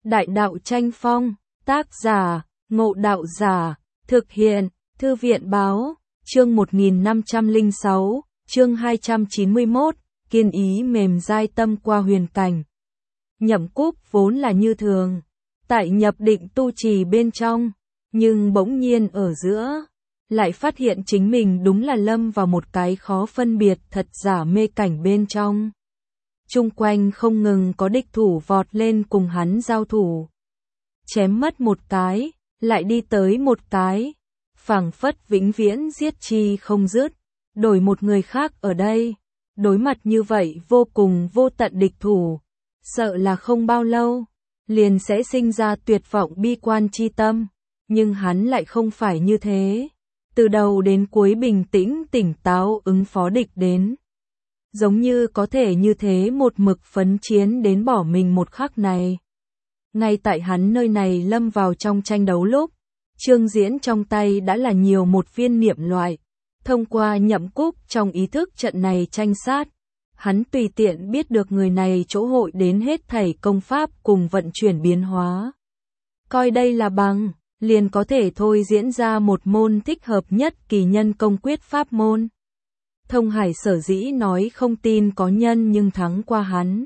Đại đạo tranh phong, tác giả, Ngộ Đạo Giả, thực hiện, Thư viện báo, chương 1506, chương 291, kiên ý mềm dai tâm qua huyền cảnh. Nhậm Cúc vốn là như thường, tại nhập định tu trì bên trong, nhưng bỗng nhiên ở giữa, lại phát hiện chính mình đúng là lâm vào một cái khó phân biệt thật giả mê cảnh bên trong. Chung quanh không ngừng có địch thủ vọt lên cùng hắn giao thủ. Chém mất một cái, lại đi tới một cái, phảng phất vĩnh viễn giết chi không dứt, đổi một người khác ở đây. Đối mặt như vậy vô cùng vô tận địch thủ, sợ là không bao lâu, liền sẽ sinh ra tuyệt vọng bi quan chi tâm, nhưng hắn lại không phải như thế. Từ đầu đến cuối bình tĩnh tỉnh táo ứng phó địch đến. Giống như có thể như thế một mực phấn chiến đến bỏ mình một khắc này. Ngay tại hắn nơi này lâm vào trong tranh đấu lúc, Trương Diễn trong tay đã là nhiều một viên niệm loại. Thông qua Nhậm Cúc trong ý thức trận này tranh sát, hắn tùy tiện biết được người này chỗ hội đến hết thảy công pháp cùng vận chuyển biến hóa. Coi đây là bằng, liền có thể thôi diễn ra một môn thích hợp nhất kỳ nhân công quyết pháp môn. Thông Hải sở dĩ nói không tin có nhân nhưng thắng qua hắn.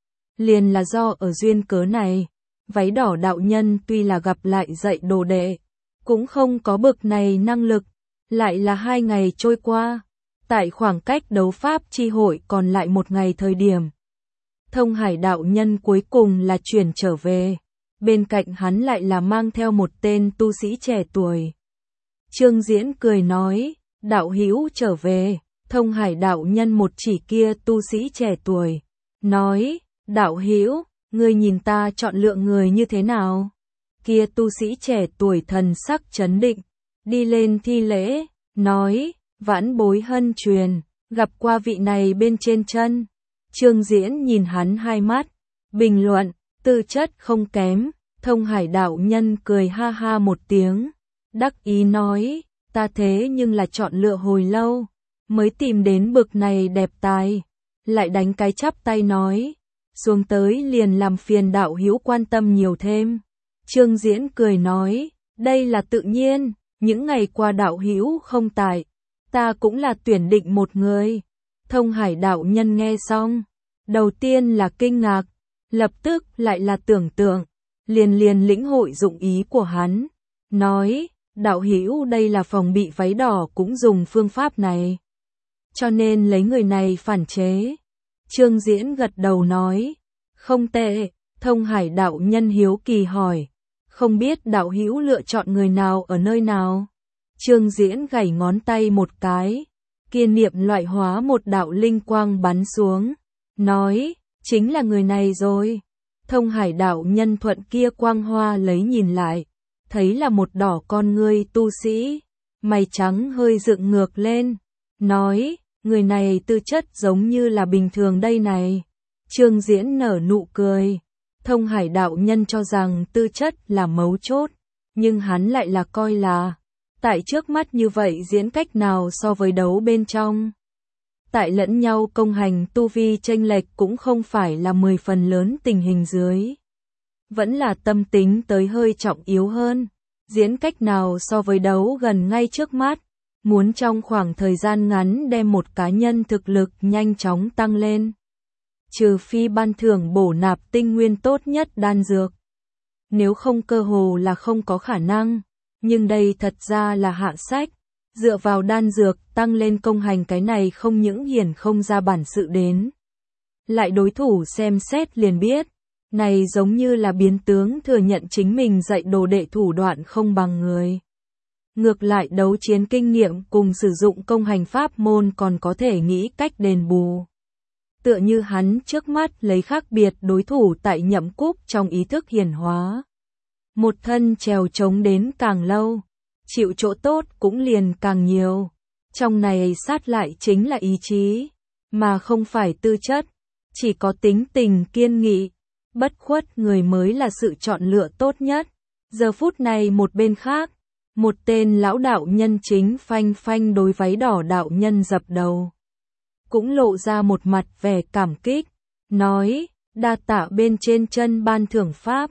Liền là do ở duyên cớ này, váy đỏ đạo nhân tuy là gặp lại dạy đồ đệ, cũng không có bực này năng lực. Lại là 2 ngày trôi qua, tại khoảng cách đấu pháp chi hội còn lại 1 ngày thời điểm. Thông Hải đạo nhân cuối cùng là chuyển trở về, bên cạnh hắn lại là mang theo một tên tu sĩ trẻ tuổi. Trương Diễn cười nói, đạo hữu trở về. Thông Hải đạo nhân một chỉ kia tu sĩ trẻ tuổi, nói, đạo hữu, ngươi nhìn ta chọn lựa người như thế nào? Kia tu sĩ trẻ tuổi thần sắc chấn định, đi lên thi lễ, nói, vãn bối hân truyền, gặp qua vị này bên trên chân. Trương Diễn nhìn hắn hai mắt, bình luận, tư chất không kém. Thông Hải đạo nhân cười ha ha một tiếng, đắc ý nói, ta thế nhưng là chọn lựa hồi lâu, mới tìm đến bực này đẹp tài. Lại đánh cái chắp tay nói, xuống tới liền làm phiền đạo hữu quan tâm nhiều thêm. Trương Diễn cười nói, đây là tự nhiên, những ngày qua đạo hữu không tại, ta cũng là tuyển định một người. Thông Hải đạo nhân nghe xong, đầu tiên là kinh ngạc, lập tức lại là tưởng tượng, liền lĩnh hội dụng ý của hắn, nói, đạo hữu đây là phòng bị váy đỏ cũng dùng phương pháp này, cho nên lấy người này phản chế. Trương Diễn gật đầu nói, không tệ. Thông Hải đạo nhân hiếu kỳ hỏi, không biết đạo hữu lựa chọn người nào ở nơi nào? Trương Diễn gảy ngón tay một cái, kia niệm loại hóa một đạo linh quang bắn xuống, nói, chính là người này rồi. Thông Hải đạo nhân thuận kia quang hoa lấy nhìn lại, thấy là một đỏ con ngươi tu sĩ, mày trắng hơi dựng ngược lên, nói, người này tư chất giống như là bình thường đây này. Trương Diễn nở nụ cười. Thông Hải đạo nhân cho rằng tư chất là mấu chốt, nhưng hắn lại là coi là, tại trước mắt như vậy diễn cách nào so với đấu bên trong. Tại lẫn nhau công hành tu vi chênh lệch cũng không phải là 10 phần lớn tình hình dưới. Vẫn là tâm tính tới hơi trọng yếu hơn, diễn cách nào so với đấu gần ngay trước mắt. Muốn trong khoảng thời gian ngắn đem một cá nhân thực lực nhanh chóng tăng lên, trừ phi ban thưởng bổ nạp tinh nguyên tốt nhất đan dược. Nếu không cơ hồ là không có khả năng, nhưng đây thật ra là hạ sách, dựa vào đan dược tăng lên công hành cái này không những hiển không ra bản sự đến. Lại đối thủ xem xét liền biết, này giống như là biến tướng thừa nhận chính mình dạy đồ đệ thủ đoạn không bằng người. Ngược lại đấu chiến kinh nghiệm cùng sử dụng công hành pháp môn còn có thể nghĩ cách đền bù. Tựa như hắn trước mắt lấy khác biệt đối thủ tại Nhậm Cúc trong ý thức hiển hóa. Một thân trèo trống đến càng lâu, chịu chỗ tốt cũng liền càng nhiều. Trong này sát lại chính là ý chí, mà không phải tư chất. Chỉ có tính tình kiên nghị, bất khuất người mới là sự chọn lựa tốt nhất. Giờ phút này một bên khác, một tên lão đạo nhân chính phanh phanh đối váy đỏ đạo nhân dập đầu. Cũng lộ ra một mặt vẻ cảm kích, nói, đa tạ bên trên chân ban thưởng pháp,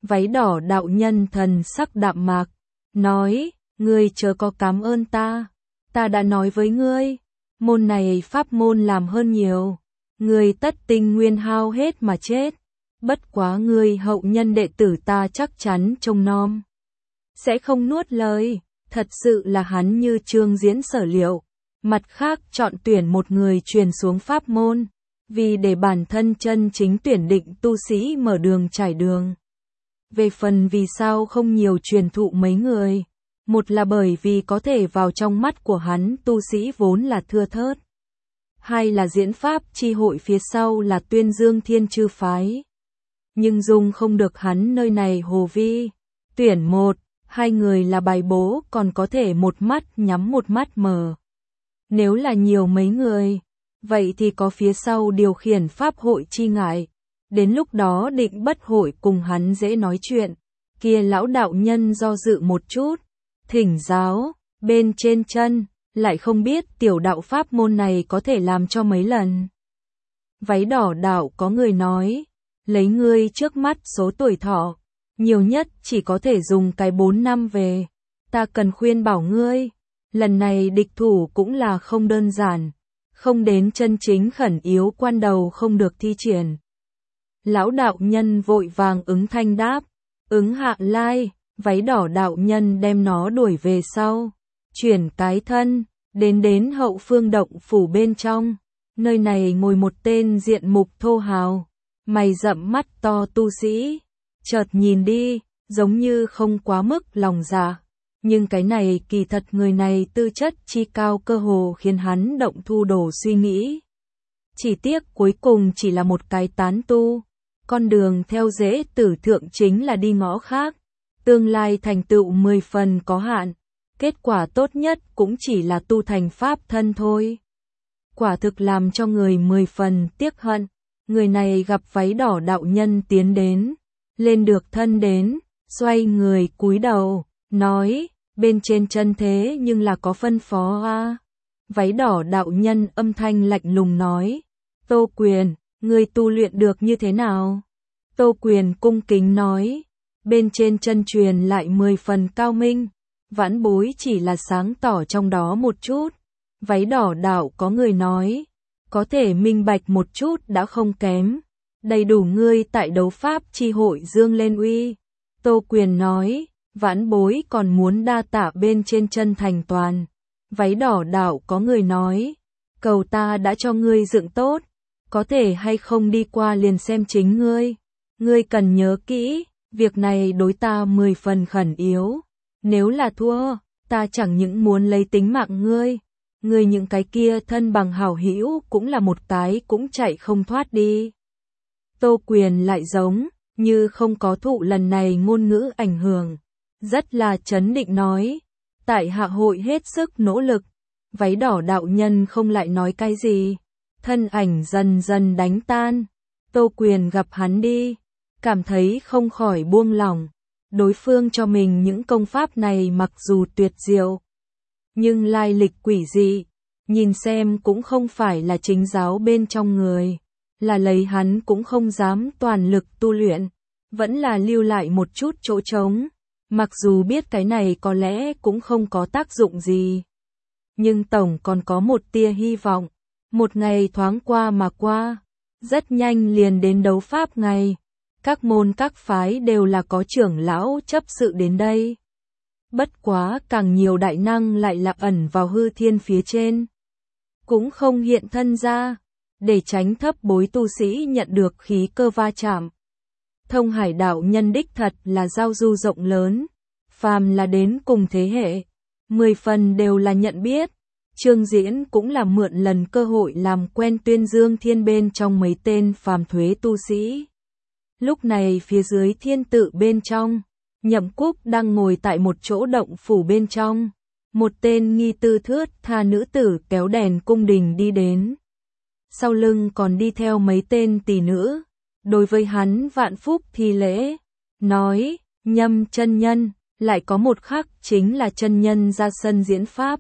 Váy đỏ đạo nhân thần sắc đạm mạc, nói, ngươi chớ có cảm ơn ta đã nói với ngươi, môn này pháp môn làm hơn nhiều, ngươi tất tinh nguyên hao hết mà chết, bất quá ngươi hậu nhân đệ tử ta chắc chắn trông nom, sẽ không nuốt lời, thật sự là hắn như Trương Diễn sở liệu, mặt khác chọn tuyển một người truyền xuống pháp môn, vì để bản thân chân chính tuyển định tu sĩ mở đường trải đường. Về phần vì sao không nhiều truyền thụ mấy người, một là bởi vì có thể vào trong mắt của hắn tu sĩ vốn là thưa thớt. Hai là diễn pháp chi hội phía sau là Tuyên Dương Thiên Chư Phái. Nhưng dung không được hắn nơi này hồ vi. Tuyển một, hai người là bài bố còn có thể một mắt nhắm một mắt mở. Nếu là nhiều mấy người, vậy thì có phía sau điều khiển pháp hội chi ngại. Đến lúc đó định bất hội cùng hắn dễ nói chuyện. Kia lão đạo nhân do dự một chút. Thỉnh giáo, bên trên chân, lại không biết tiểu đạo pháp môn này có thể làm cho mấy lần. Váy đỏ đạo có người nói, lấy ngươi trước mắt số tuổi thọ, nhiều nhất chỉ có thể dùng cái 4 năm về. Ta cần khuyên bảo ngươi, lần này địch thủ cũng là không đơn giản, không đến chân chính khẩn yếu quan đầu không được thi triển. Lão đạo nhân vội vàng ứng thanh đáp, ứng hạ lai. Váy đỏ đạo nhân đem nó đuổi về sau, chuyển cái thân, đến hậu phương động phủ bên trong, nơi này ngồi một tên diện mục thô hào, mày rậm mắt to tu sĩ, chợt nhìn đi, giống như không quá mức lòng dạ, nhưng cái này kỳ thật người này tư chất chi cao cơ hồ khiến hắn động thu đổ suy nghĩ. Chỉ tiếc cuối cùng chỉ là một cái tán tu, con đường theo dễ tử thượng chính là đi ngõ khác. Tương lai thành tựu 10 phần có hạn, kết quả tốt nhất cũng chỉ là tu thành pháp thân thôi. Quả thực làm cho người 10 phần tiếc hận, người này gặp váy đỏ đạo nhân tiến đến, lên được thân đến, xoay người cúi đầu, nói, bên trên chân thế nhưng là có phân phó a. Váy đỏ đạo nhân âm thanh lạnh lùng nói, Tô Quyền, ngươi tu luyện được như thế nào? Tô Quyền cung kính nói, bên trên chân truyền lại 10 phần cao minh, vãn bối chỉ là sáng tỏ trong đó một chút. Váy đỏ đạo có người nói, có thể minh bạch một chút đã không kém, đầy đủ ngươi tại đấu pháp chi hội dương lên uy. Tô Quyền nói, vãn bối còn muốn đa tạ bên trên chân thành toàn. Váy đỏ đạo có người nói, cầu ta đã cho ngươi dựng tốt, có thể hay không đi qua liền xem chính ngươi. Ngươi cần nhớ kỹ, việc này đối ta 10 phần khẩn yếu. Nếu là thua, ta chẳng những muốn lấy tính mạng ngươi, những cái kia thân bằng hảo hữu cũng là một cái cũng chạy không thoát đi. Tô Quyền lại giống như không có thụ lần này ngôn ngữ ảnh hưởng, rất là trấn định nói, tại hạ hội hết sức nỗ lực. Váy đỏ đạo nhân không lại nói cái gì, thân ảnh dần dần đánh tan. Tô Quyền gặp hắn đi, cảm thấy không khỏi buông lỏng. Đối phương cho mình những công pháp này mặc dù tuyệt diệu, nhưng lai lịch quỷ dị, nhìn xem cũng không phải là chính giáo bên trong người, là lấy hắn cũng không dám toàn lực tu luyện, vẫn là lưu lại một chút chỗ trống, mặc dù biết cái này có lẽ cũng không có tác dụng gì. Nhưng tổng còn có một tia hy vọng, một ngày thoáng qua mà qua, rất nhanh liền đến đấu pháp ngày. Các môn các phái đều là có trưởng lão chấp sự đến đây. Bất quá càng nhiều đại năng lại là ẩn vào hư thiên phía trên. Cũng không hiện thân ra, để tránh thấp bối tu sĩ nhận được khí cơ va chạm. Thông Hải đạo nhân đích thật là giao du rộng lớn, phàm là đến cùng thế hệ, 10 phần đều là nhận biết. Trương Diễn cũng là mượn lần cơ hội làm quen Tuyên Dương Thiên bên trong mấy tên phàm thuế tu sĩ. Lúc này phía dưới thiên tự bên trong, Nhậm Cúc đang ngồi tại một chỗ động phủ bên trong. Một tên nghi tư thướt tha nữ tử kéo đèn cung đình đi đến. Sau lưng còn đi theo mấy tên tỷ nữ. Đối với hắn vạn phúc thi lễ, nói, Nhâm chân nhân, lại có một khắc chính là chân nhân ra sân diễn pháp.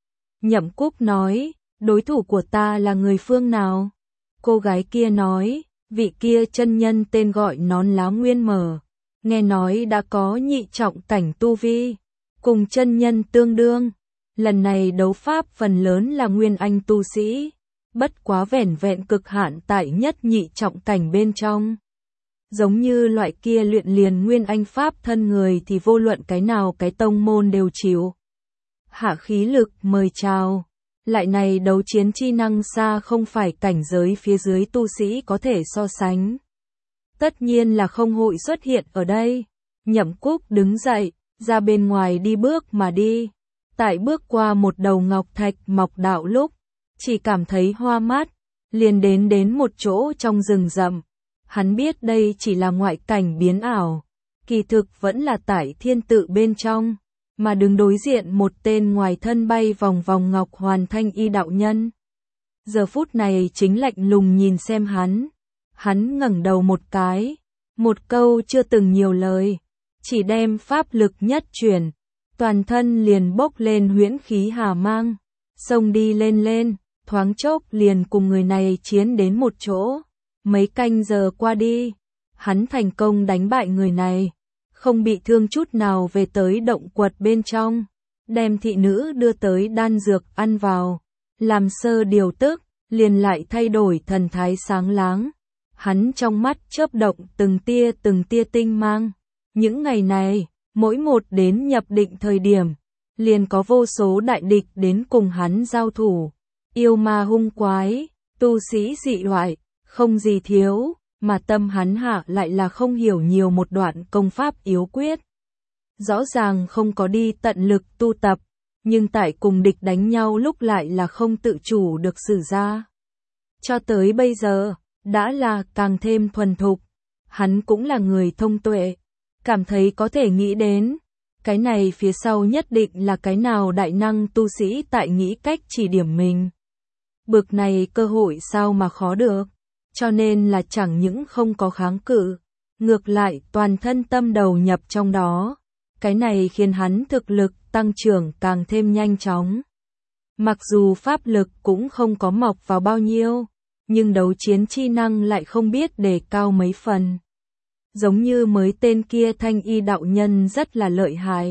Nhậm Cúc nói, đối thủ của ta là người phương nào? Cô gái kia nói, vị kia chân nhân tên gọi Nón Lá Nguyên Mở, nghe nói đã có nhị trọng cảnh tu vi, cùng chân nhân tương đương. Lần này đấu pháp phần lớn là nguyên anh tu sĩ, bất quá vẻn vẹn cực hạn tại nhất nhị trọng cảnh bên trong. Giống như loại kia luyện liền nguyên anh pháp thân người thì vô luận cái nào cái tông môn đều chịu. Hạ khí lực mời chào. Lại này đấu chiến chi năng xa không phải cảnh giới phía dưới tu sĩ có thể so sánh. Tất nhiên là không hội xuất hiện ở đây. Nhậm Cúc đứng dậy, ra bên ngoài đi bước mà đi. Tại bước qua một đầu ngọc thạch mọc đạo lúc, chỉ cảm thấy hoa mát, liền đến một chỗ trong rừng rậm. Hắn biết đây chỉ là ngoại cảnh biến ảo, kỳ thực vẫn là tại thiên tự bên trong, mà đứng đối diện một tên ngoài thân bay vòng vòng ngọc hoàn thanh y đạo nhân. Giờ phút này chính lạnh lùng nhìn xem hắn ngẩng đầu một cái, một câu chưa từng nhiều lời, chỉ đem pháp lực nhất chuyển, toàn thân liền bốc lên huyễn khí hà mang, xông đi lên, thoáng chốc liền cùng người này chiến đến một chỗ. Mấy canh giờ qua đi, hắn thành công đánh bại người này, không bị thương chút nào về tới động quật bên trong, đem thị nữ đưa tới đan dược ăn vào, làm sơ điều tức, liền lại thay đổi thần thái sáng láng. Hắn trong mắt chớp động từng tia tinh mang. Những ngày này, mỗi một đến nhập định thời điểm, liền có vô số đại địch đến cùng hắn giao thủ, yêu ma hung quái, tu sĩ dị loại, không gì thiếu, mà tâm hắn hạ lại là không hiểu nhiều một đoạn công pháp yếu quyết. Rõ ràng không có đi tận lực tu tập, nhưng tại cùng địch đánh nhau lúc lại là không tự chủ được sử ra. Cho tới bây giờ, đã là càng thêm thuần thục, hắn cũng là người thông tuệ, cảm thấy có thể nghĩ đến, cái này phía sau nhất định là cái nào đại năng tu sĩ tại nghĩ cách chỉ điểm mình. Bực này cơ hội sao mà khó được, cho nên là chẳng những không có kháng cự, ngược lại toàn thân tâm đầu nhập trong đó, cái này khiến hắn thực lực tăng trưởng càng thêm nhanh chóng. Mặc dù pháp lực cũng không có mọc vào bao nhiêu, nhưng đấu chiến chi năng lại không biết đề cao mấy phần. Giống như mới tên kia thanh y đạo nhân rất là lợi hại.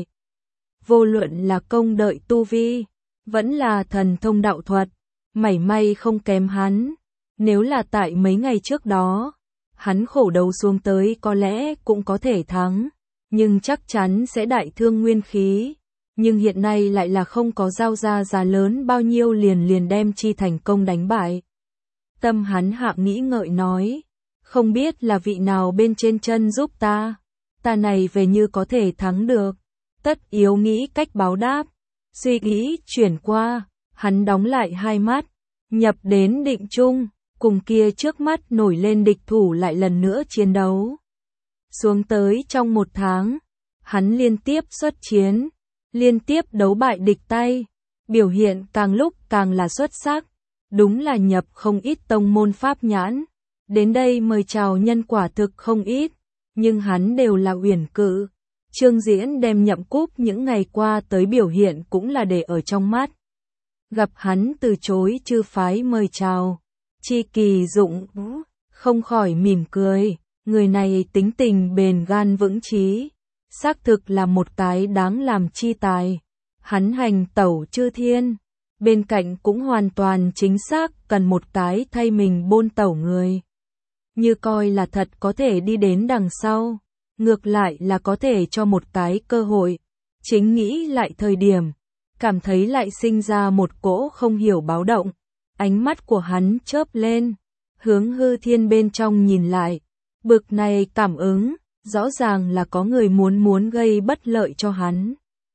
Vô luận là công đợi tu vi, vẫn là thần thông đạo thuật, mảy may không kém hắn. Nếu là tại mấy ngày trước đó, hắn khổ đấu xuống tới có lẽ cũng có thể thắng, nhưng chắc chắn sẽ đại thương nguyên khí. Nhưng hiện nay lại là không có giao ra giá lớn bao nhiêu liền đem chi thành công đánh bại. Tâm hắn hạ nghĩ ngợi nói, không biết là vị nào bên trên chân giúp ta này về như có thể thắng được, tất yếu nghĩ cách báo đáp. Suy nghĩ chuyển qua, hắn đóng lại hai mắt, nhập đến định chung, cùng kia trước mắt nổi lên địch thủ lại lần nữa chiến đấu. Xuống tới trong một tháng, hắn liên tiếp xuất chiến, liên tiếp đấu bại địch tay, biểu hiện càng lúc càng là xuất sắc, đúng là nhập không ít tông môn pháp nhãn. Đến đây mời chào nhân quả thực không ít, nhưng hắn đều là uyển cự. Trương Diễn đem Nhậm Cúc những ngày qua tới biểu hiện cũng là để ở trong mắt. Gặp hắn từ chối chư phái mời chào, Chi Kỳ Dụng không khỏi mỉm cười, người này tính tình bền gan vững chí, xác thực là một cái đáng làm chi tài. Hắn hành tẩu chư thiên, bên cạnh cũng hoàn toàn chính xác cần một cái thay mình bôn tẩu người. Như coi là thật có thể đi đến đằng sau, ngược lại là có thể cho một cái cơ hội. Chính nghĩ lại thời điểm, cảm thấy lại sinh ra một cỗ không hiểu báo động. Ánh mắt của hắn chớp lên, hướng hư thiên bên trong nhìn lại. Bực này cảm ứng, rõ ràng là có người muốn gây bất lợi cho hắn.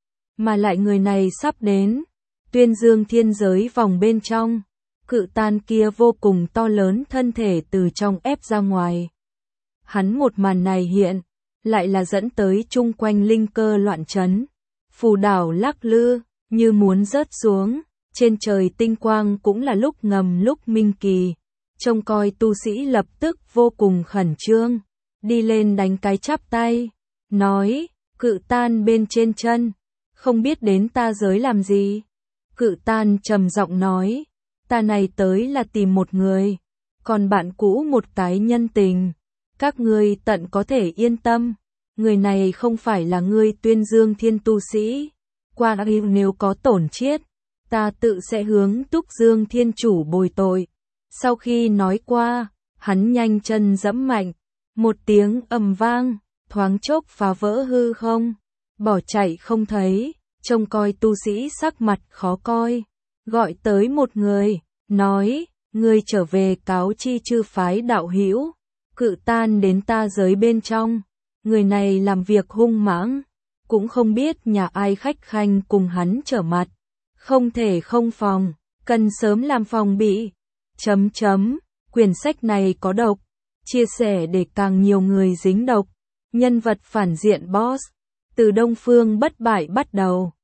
Mà lại người này sắp đến, tuyên dương thiên giới vòng bên trong. Cự tan kia vô cùng to lớn thân thể từ trong ép ra ngoài. Hắn một màn này hiện, lại là dẫn tới chung quanh linh cơ loạn chấn. Phù đảo lắc lư, như muốn rớt xuống, trên trời tinh quang cũng là lúc ngầm lúc minh kỳ. Trông coi tu sĩ lập tức vô cùng khẩn trương, đi lên đánh cái chắp tay, nói, cự tan bên trên chân, không biết đến ta giới làm gì. Cự tan trầm giọng nói, ta này tới là tìm một người, còn bạn cũ một cái nhân tình, các ngươi tận có thể yên tâm. người này không phải là ngươi tuyên dương thiên tu sĩ. Qua nếu có tổn chiết, ta tự sẽ hướng Túc Dương Thiên Chủ bồi tội. Sau khi nói qua, hắn nhanh chân dẫm mạnh, một tiếng ầm vang, thoáng chốc phá vỡ hư không, bỏ chạy không thấy, trông coi tu sĩ sắc mặt khó coi, gọi tới một người, nói, ngươi trở về cáo chi chư phái đạo hữu, cự tan đến ta giới bên trong. Người này làm việc hung mãng, cũng không biết nhà ai khách khanh cùng hắn trở mặt, không thể không phòng, cần sớm làm phòng bị. Quyển sách này có độc, chia sẻ để càng nhiều người dính độc. Nhân vật phản diện boss, từ Đông Phương bất bại bắt đầu.